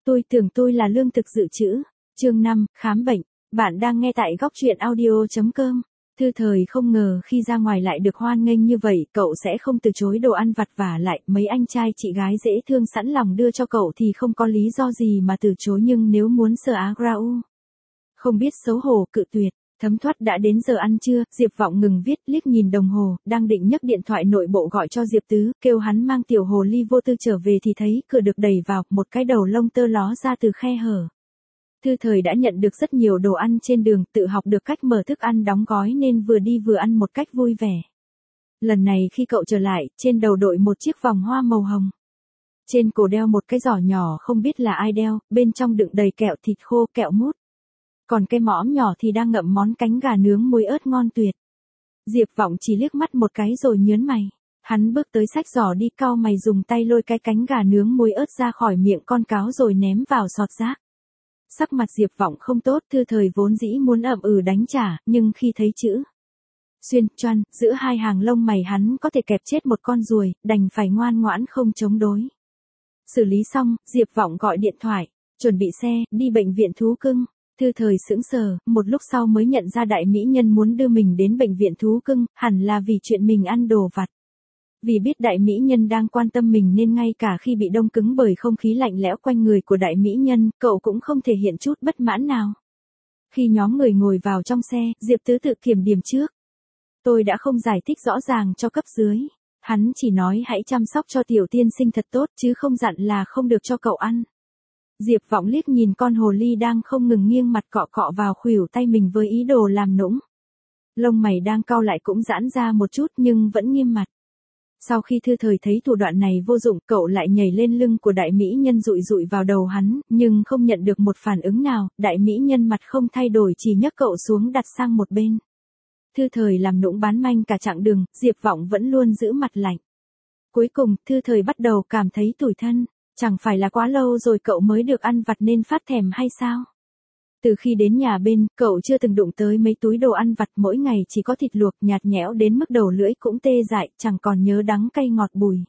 Tôi tưởng tôi là lương thực dự trữ. Chương 5, khám bệnh. Bạn đang nghe tại góc truyện audio.com. Thư Thời không ngờ khi ra ngoài lại được hoan nghênh như vậy, cậu sẽ không từ chối đồ ăn vặt, và lại mấy anh trai chị gái dễ thương sẵn lòng đưa cho cậu thì không có lý do gì mà từ chối, nhưng nếu muốn sờ á grau, không biết xấu hổ cự tuyệt. Thấm thoát đã đến giờ ăn trưa, Diệp Vọng ngừng viết, liếc nhìn đồng hồ, đang định nhấc điện thoại nội bộ gọi cho Diệp Tứ, kêu hắn mang tiểu hồ ly vô tư trở về thì thấy cửa được đẩy vào, một cái đầu lông tơ ló ra từ khe hở. Thư Thời đã nhận được rất nhiều đồ ăn trên đường, tự học được cách mở thức ăn đóng gói nên vừa đi vừa ăn một cách vui vẻ. Lần này khi cậu trở lại, trên đầu đội một chiếc vòng hoa màu hồng. Trên cổ đeo một cái giỏ nhỏ không biết là ai đeo, bên trong đựng đầy kẹo thịt khô, kẹo mút. Còn cái mõm nhỏ thì đang ngậm món cánh gà nướng muối ớt ngon tuyệt. Diệp Vọng chỉ liếc mắt một cái rồi nhớn mày. Hắn bước tới xách giỏ đi, cau mày dùng tay lôi cái cánh gà nướng muối ớt ra khỏi miệng con cáo rồi ném vào sọt rác. Sắc mặt Diệp Vọng không tốt, Thư Thời vốn dĩ muốn ậm ừ đánh trả, nhưng khi thấy chữ xuyên choăn giữa hai hàng lông mày hắn có thể kẹp chết một con ruồi, đành phải ngoan ngoãn không chống đối. Xử lý xong, Diệp Vọng gọi điện thoại, chuẩn bị xe, đi bệnh viện thú cưng. Thư Thời sững sờ, một lúc sau mới nhận ra đại mỹ nhân muốn đưa mình đến bệnh viện thú cưng, hẳn là vì chuyện mình ăn đồ vặt. Vì biết đại mỹ nhân đang quan tâm mình nên ngay cả khi bị đông cứng bởi không khí lạnh lẽo quanh người của đại mỹ nhân, cậu cũng không thể hiện chút bất mãn nào. Khi nhóm người ngồi vào trong xe, Diệp Tứ tự kiểm điểm trước. Tôi đã không giải thích rõ ràng cho cấp dưới. Hắn chỉ nói hãy chăm sóc cho tiểu tiên sinh thật tốt chứ không dặn là không được cho cậu ăn. Diệp Vọng liếc nhìn con hồ ly đang không ngừng nghiêng mặt cọ cọ vào khuỷu tay mình với ý đồ làm nũng. Lông mày đang cau lại cũng giãn ra một chút nhưng vẫn nghiêm mặt. Sau khi Thư Thời thấy thủ đoạn này vô dụng, cậu lại nhảy lên lưng của đại mỹ nhân dụi dụi vào đầu hắn, nhưng không nhận được một phản ứng nào, đại mỹ nhân mặt không thay đổi chỉ nhấc cậu xuống đặt sang một bên. Thư Thời làm nũng bán manh cả chặng đường, Diệp Vọng vẫn luôn giữ mặt lạnh. Cuối cùng, Thư Thời bắt đầu cảm thấy tủi thân. Chẳng phải là quá lâu rồi cậu mới được ăn vặt nên phát thèm hay sao? Từ khi đến nhà bên, cậu chưa từng đụng tới mấy túi đồ ăn vặt, mỗi ngày chỉ có thịt luộc nhạt nhẽo đến mức đầu lưỡi cũng tê dại, chẳng còn nhớ đắng cay ngọt bùi.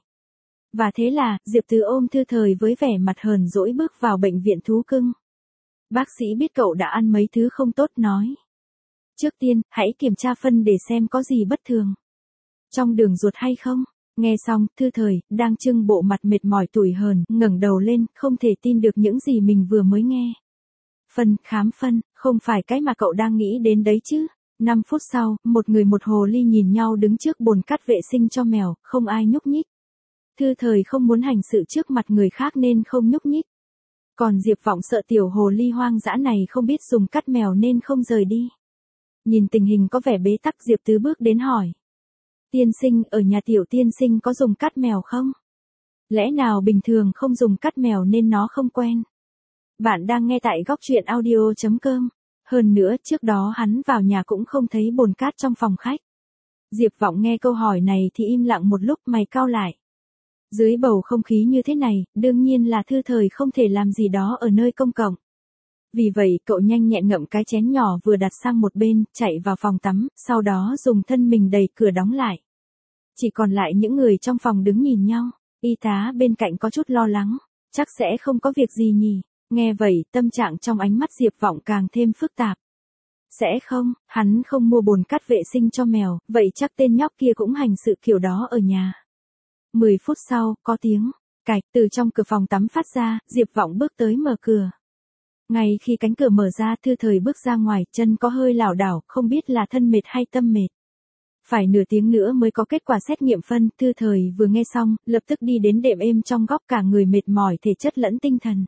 Và thế là, Diệp Tứ ôm Thư Thời với vẻ mặt hờn dỗi bước vào bệnh viện thú cưng. Bác sĩ biết cậu đã ăn mấy thứ không tốt nói. Trước tiên, hãy kiểm tra phân để xem có gì bất thường. Trong đường ruột hay không? Nghe xong, Thư Thời, đang trưng bộ mặt mệt mỏi tủi hờn, ngẩng đầu lên, không thể tin được những gì mình vừa mới nghe. Khám phân, không phải cái mà cậu đang nghĩ đến đấy chứ. 5 phút sau, một người một hồ ly nhìn nhau đứng trước bồn cát vệ sinh cho mèo, không ai nhúc nhích. Thư Thời không muốn hành sự trước mặt người khác nên không nhúc nhích. Còn Diệp Vọng sợ tiểu hồ ly hoang dã này không biết dùng cắt mèo nên không rời đi. Nhìn tình hình có vẻ bế tắc, Diệp Tứ bước đến hỏi. Tiên sinh, ở nhà tiểu tiên sinh có dùng cắt mèo không? Lẽ nào bình thường không dùng cắt mèo nên nó không quen? Bạn đang nghe tại góc truyện audio.com. Hơn nữa, trước đó hắn vào nhà cũng không thấy bồn cát trong phòng khách. Diệp Vọng nghe câu hỏi này thì im lặng một lúc, mày cau lại. Dưới bầu không khí như thế này, đương nhiên là Thư Thời không thể làm gì đó ở nơi công cộng. Vì vậy, cậu nhanh nhẹn ngậm cái chén nhỏ vừa đặt sang một bên, chạy vào phòng tắm, sau đó dùng thân mình đẩy cửa đóng lại. Chỉ còn lại những người trong phòng đứng nhìn nhau. Y tá bên cạnh có chút lo lắng. Chắc sẽ không có việc gì nhỉ? Nghe vậy, tâm trạng trong ánh mắt Diệp Vọng càng thêm phức tạp. Sẽ không, hắn không mua bồn cát vệ sinh cho mèo, vậy chắc tên nhóc kia cũng hành sự kiểu đó ở nhà. 10 phút sau, có tiếng cạch từ trong cửa phòng tắm phát ra, Diệp Vọng bước tới mở cửa. Ngay khi cánh cửa mở ra, Thư Thời bước ra ngoài, chân có hơi lảo đảo, không biết là thân mệt hay tâm mệt. Phải nửa tiếng nữa mới có kết quả xét nghiệm phân, Thư Thời vừa nghe xong, lập tức đi đến đệm êm trong góc, cả người mệt mỏi thể chất lẫn tinh thần.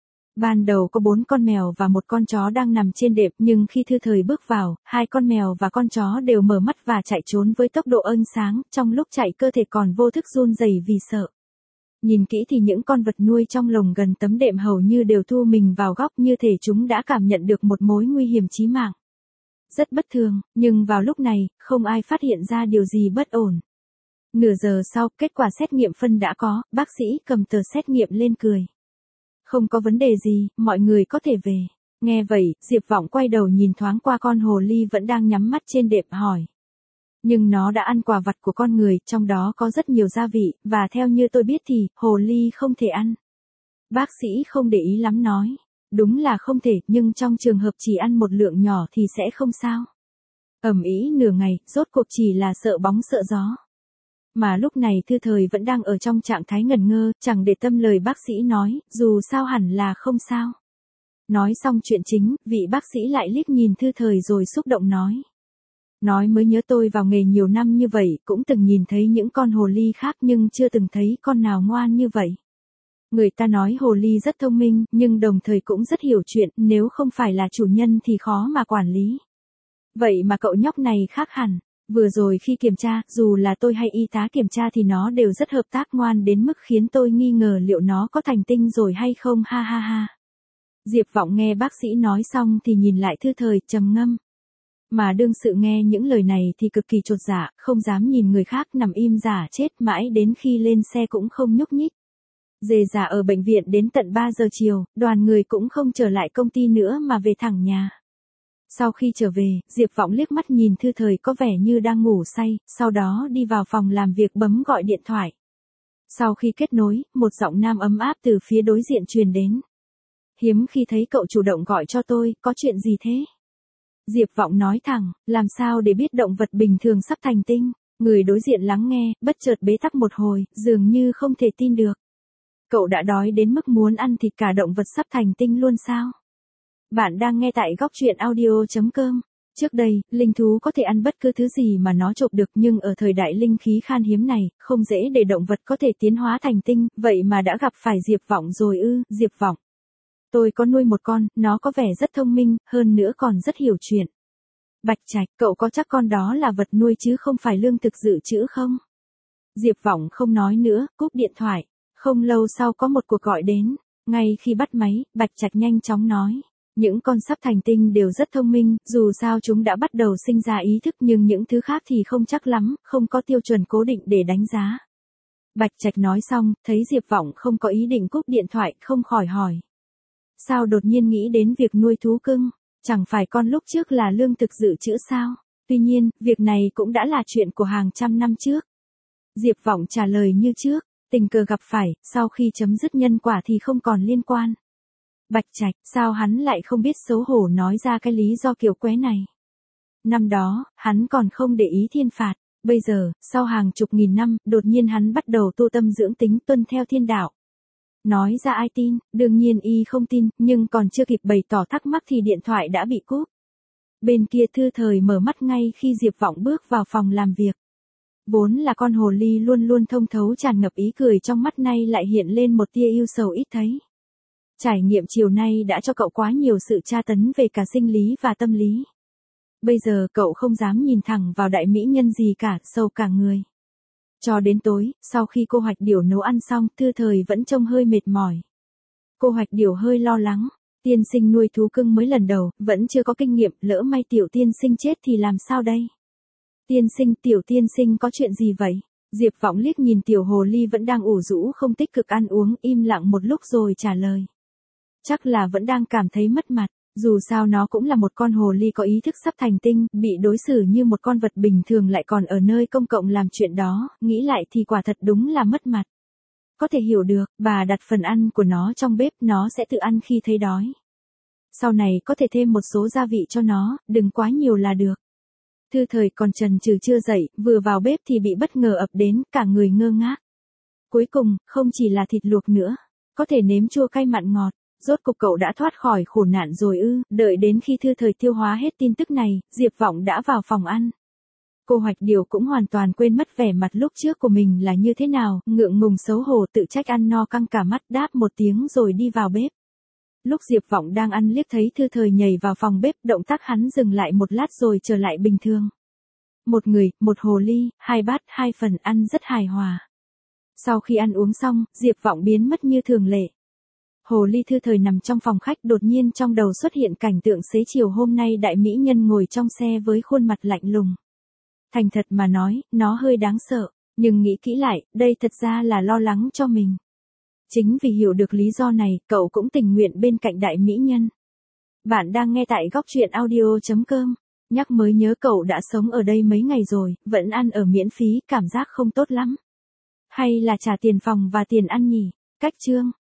Ban đầu có 4 con mèo và một con chó đang nằm trên đệm, nhưng khi Thư Thời bước vào, 2 con mèo và con chó đều mở mắt và chạy trốn với tốc độ ân sáng, trong lúc chạy cơ thể còn vô thức run rẩy vì sợ. Nhìn kỹ thì những con vật nuôi trong lồng gần tấm đệm hầu như đều thu mình vào góc, như thể chúng đã cảm nhận được một mối nguy hiểm chí mạng. Rất bất thường, nhưng vào lúc này, không ai phát hiện ra điều gì bất ổn. Nửa giờ sau, kết quả xét nghiệm phân đã có, bác sĩ cầm tờ xét nghiệm lên cười. Không có vấn đề gì, mọi người có thể về. Nghe vậy, Diệp Vọng quay đầu nhìn thoáng qua con hồ ly vẫn đang nhắm mắt trên đệm hỏi. Nhưng nó đã ăn quà vặt của con người, trong đó có rất nhiều gia vị, và theo như tôi biết thì, hồ ly không thể ăn. Bác sĩ không để ý lắm nói. Đúng là không thể, nhưng trong trường hợp chỉ ăn một lượng nhỏ thì sẽ không sao. Ầm ĩ nửa ngày, rốt cuộc chỉ là sợ bóng sợ gió. Mà lúc này Thư Thời vẫn đang ở trong trạng thái ngẩn ngơ, chẳng để tâm lời bác sĩ nói, dù sao hẳn là không sao. Nói xong chuyện chính, vị bác sĩ lại liếc nhìn Thư Thời rồi xúc động nói. Nói mới nhớ tôi vào nghề nhiều năm như vậy, cũng từng nhìn thấy những con hồ ly khác nhưng chưa từng thấy con nào ngoan như vậy. Người ta nói hồ ly rất thông minh, nhưng đồng thời cũng rất hiểu chuyện, nếu không phải là chủ nhân thì khó mà quản lý. Vậy mà cậu nhóc này khác hẳn. Vừa rồi khi kiểm tra, dù là tôi hay y tá kiểm tra thì nó đều rất hợp tác ngoan đến mức khiến tôi nghi ngờ liệu nó có thành tinh rồi hay không, ha ha ha. Diệp Vọng nghe bác sĩ nói xong thì nhìn lại Thư Thời, trầm ngâm. Mà đương sự nghe những lời này thì cực kỳ chột dạ, không dám nhìn người khác, nằm im giả chết mãi đến khi lên xe cũng không nhúc nhích. Dề dà ở bệnh viện đến tận 3 giờ chiều, đoàn người cũng không trở lại công ty nữa mà về thẳng nhà. Sau khi trở về, Diệp Vọng liếc mắt nhìn Thư Thời có vẻ như đang ngủ say, sau đó đi vào phòng làm việc bấm gọi điện thoại. Sau khi kết nối, một giọng nam ấm áp từ phía đối diện truyền đến. Hiếm khi thấy cậu chủ động gọi cho tôi, có chuyện gì thế? Diệp Vọng nói thẳng, làm sao để biết động vật bình thường sắp thành tinh? Người đối diện lắng nghe, bất chợt bế tắc một hồi, dường như không thể tin được. Cậu đã đói đến mức muốn ăn thịt cả động vật sắp thành tinh luôn sao? Bạn đang nghe tại góc truyện audio.com. Trước đây, linh thú có thể ăn bất cứ thứ gì mà nó chộp được, nhưng ở thời đại linh khí khan hiếm này, không dễ để động vật có thể tiến hóa thành tinh, vậy mà đã gặp phải Diệp Vọng rồi ư? Diệp Vọng. Tôi có nuôi một con, nó có vẻ rất thông minh, hơn nữa còn rất hiểu chuyện. Bạch Trạch, cậu có chắc con đó là vật nuôi chứ không phải lương thực dự trữ không? Diệp Vọng không nói nữa, cúp điện thoại. Không lâu sau có một cuộc gọi đến. Ngay khi bắt máy, Bạch Trạch nhanh chóng nói. Những con sắp thành tinh đều rất thông minh, dù sao chúng đã bắt đầu sinh ra ý thức, nhưng những thứ khác thì không chắc lắm, không có tiêu chuẩn cố định để đánh giá. Bạch Trạch nói xong, thấy Diệp Vọng không có ý định cúp điện thoại, không khỏi hỏi. Sao đột nhiên nghĩ đến việc nuôi thú cưng? Chẳng phải con lúc trước là lương thực dự trữ sao? Tuy nhiên, việc này cũng đã là chuyện của hàng trăm năm trước. Diệp Vọng trả lời như trước, tình cờ gặp phải, sau khi chấm dứt nhân quả thì không còn liên quan. Bạch Trạch, sao hắn lại không biết xấu hổ nói ra cái lý do kiểu quái này? Năm đó, hắn còn không để ý thiên phạt, bây giờ, sau hàng chục nghìn năm, đột nhiên hắn bắt đầu tu tâm dưỡng tính, tuân theo thiên đạo. Nói ra ai tin, đương nhiên y không tin, nhưng còn chưa kịp bày tỏ thắc mắc thì điện thoại đã bị cúp. Bên kia Thư Thời mở mắt ngay khi Diệp Vọng bước vào phòng làm việc. Vốn là con hồ ly luôn luôn thông thấu tràn ngập ý cười trong mắt, nay lại hiện lên một tia ưu sầu ít thấy. Trải nghiệm chiều nay đã cho cậu quá nhiều sự tra tấn về cả sinh lý và tâm lý. Bây giờ cậu không dám nhìn thẳng vào đại mỹ nhân gì cả, sầu cả người. Cho đến tối, sau khi cô Hoạch Điểu nấu ăn xong, Thư Thời vẫn trông hơi mệt mỏi. Cô Hoạch Điểu hơi lo lắng, tiên sinh nuôi thú cưng mới lần đầu, vẫn chưa có kinh nghiệm, lỡ may tiểu tiên sinh chết thì làm sao đây? Tiểu tiên sinh có chuyện gì vậy? Diệp Vọng liếc nhìn tiểu hồ ly vẫn đang ủ rũ không tích cực ăn uống, im lặng một lúc rồi trả lời. Chắc là vẫn đang cảm thấy mất mặt, dù sao nó cũng là một con hồ ly có ý thức sắp thành tinh, bị đối xử như một con vật bình thường lại còn ở nơi công cộng làm chuyện đó, nghĩ lại thì quả thật đúng là mất mặt. Có thể hiểu được, bà đặt phần ăn của nó trong bếp, nó sẽ tự ăn khi thấy đói. Sau này có thể thêm một số gia vị cho nó, đừng quá nhiều là được. Thư Thời còn chần chừ chưa dậy, vừa vào bếp thì bị bất ngờ ập đến, cả người ngơ ngác. Cuối cùng, không chỉ là thịt luộc nữa, có thể nếm chua cay mặn ngọt. Rốt cục cậu đã thoát khỏi khổ nạn rồi ư? Đợi đến khi Thư Thời tiêu hóa hết tin tức này, Diệp Vọng đã vào phòng ăn. Cô Hoạch Điểu cũng hoàn toàn quên mất vẻ mặt lúc trước của mình là như thế nào, ngượng ngùng xấu hổ tự trách ăn no căng cả mắt, đáp một tiếng rồi đi vào bếp. Lúc Diệp Vọng đang ăn liếc thấy Thư Thời nhảy vào phòng bếp, động tác hắn dừng lại một lát rồi trở lại bình thường. Một người, một hồ ly, 2 bát, 2 phần, ăn rất hài hòa. Sau khi ăn uống xong, Diệp Vọng biến mất như thường lệ. Hồ ly Thư Thời nằm trong phòng khách, đột nhiên trong đầu xuất hiện cảnh tượng xế chiều hôm nay đại mỹ nhân ngồi trong xe với khuôn mặt lạnh lùng. Thành thật mà nói, nó hơi đáng sợ, nhưng nghĩ kỹ lại, đây thật ra là lo lắng cho mình. Chính vì hiểu được lý do này, cậu cũng tình nguyện bên cạnh đại mỹ nhân. Bạn đang nghe tại góc truyện audio.com. Nhắc mới nhớ cậu đã sống ở đây mấy ngày rồi, vẫn ăn ở miễn phí, cảm giác không tốt lắm. Hay là trả tiền phòng và tiền ăn nhỉ? Cách chương.